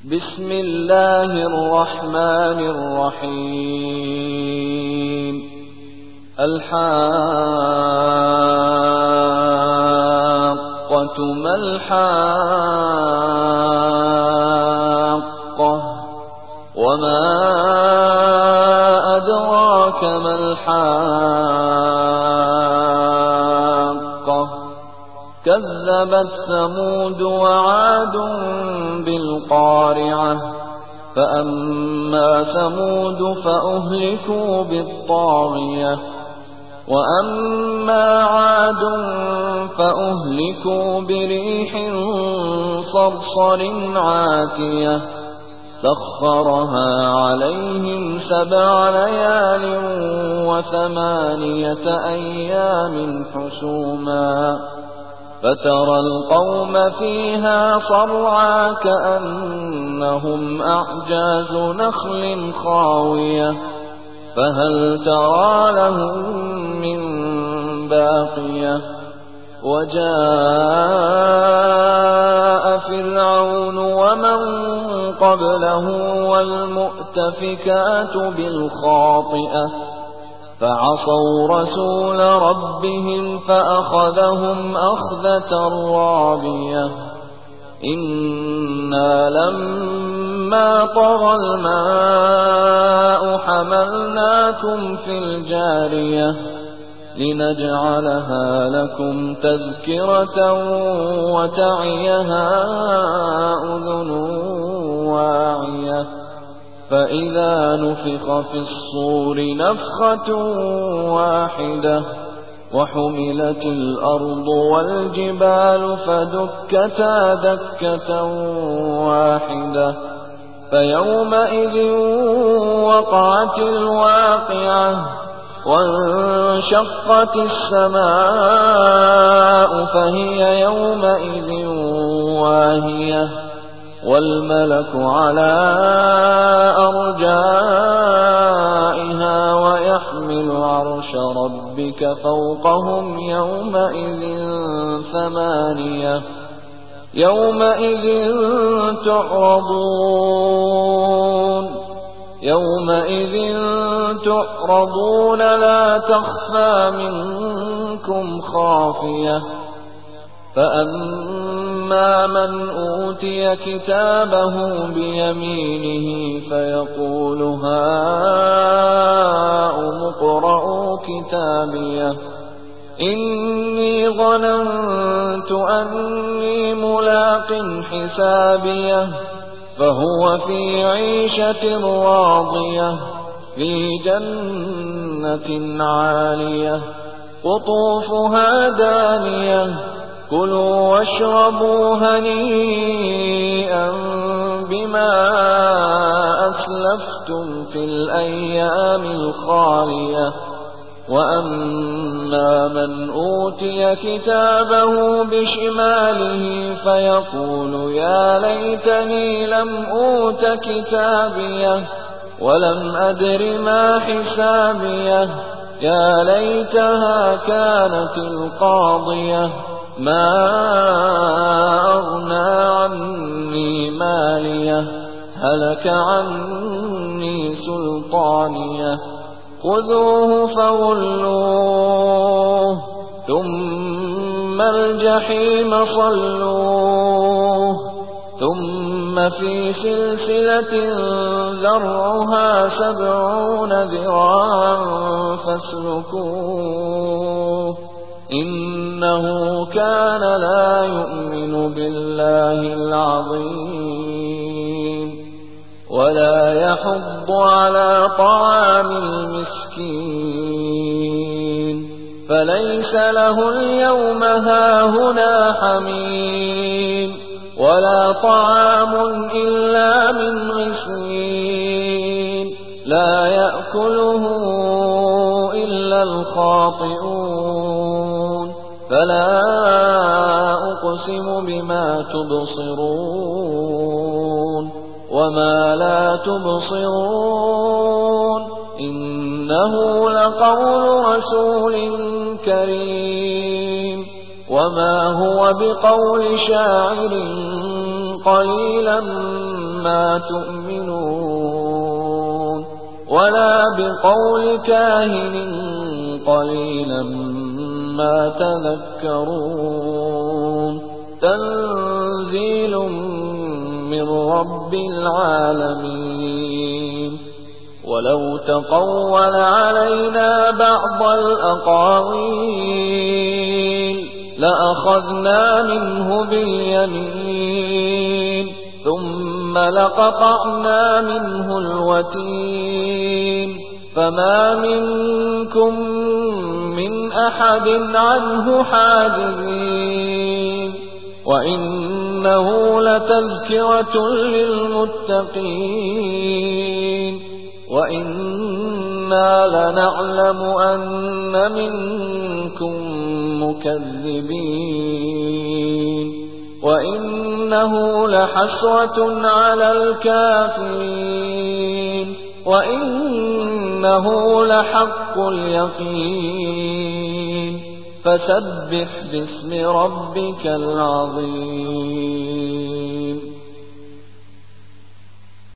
بسم الله الرحمن الرحيم. الحاقة ما الحاقة وما أدراك ما الحاقة كذبت ثمود وعاد بالقارعة فأما ثمود فأهلكوا بالطاغية وأما عاد فأهلكوا بريح صرصر عاتية سخرها عليهم 7 ليال و8 أيام حسوما فترى القوم فيها صرعى كأنهم أعجاز نخل خاوية فهل ترى لهم من باقية وجاء فرعون ومن قبله والمؤتفكات بالخاطئة فعصوا رسول ربهم فأخذهم أخذة رابية إنا لما طغى الماء حملناكم في الجارية لنجعلها لكم تذكرة وتعيها أذن واعية فإذا نفخ في الصور نفخة واحدة وحملت الأرض والجبال فدكتا دكة واحدة فيومئذ وقعت الواقعة وانشقت السماء فهي يومئذ واهية والملك على أرجائها ويحمل عرش ربك فوقهم يومئذ تعرضون لا تخفى منكم خافية فأما من أوتي كتابه بيمينه فيقول هاؤم اقرءوا كتابيه إني ظننت أني ملاق حسابيه فهو في عيشة راضية في جنة عالية قطوفها دانية كلوا واشربوا هنيئا بما أسلفتم في الأيام الخالية وأما من أوتي كتابه بشماله فيقول يا ليتني لم أوت كتابيه ولم أدر ما حسابيه يا ليتها كانت القاضية ما أغنى عني ماليه هلك عني سلطانيه خذوه فغلوه ثم الجحيم صلوه ثم في سلسلة ذرعها 70 ذراعا فاسلكوه إنه كان لا يؤمن بالله العظيم ولا يحض على طعام المسكين فليس له اليوم هاهنا حميم ولا طعام إلا من غسلين لا يأكله إلا الخاطئون فلا أقسم بما تبصرون وما لا تبصرون إنه لقول رسول كريم وما هو بقول شاعر قليلا ما تؤمنون ولا بقول كاهن قليلا ما تذكرون تنزيل من رب العالمين ولو تقول علينا بعض الأقاويل لأخذنا منه باليمين ثم لقطعنا منه الوتين فما منكم من أحد عنه حاجزين وإنه لتذكرة للمتقين وإنا لنعلم أن منكم مكذبين وإنه لحسرة على الكافرين وإنه لحق اليقين فسبح باسم ربك العظيم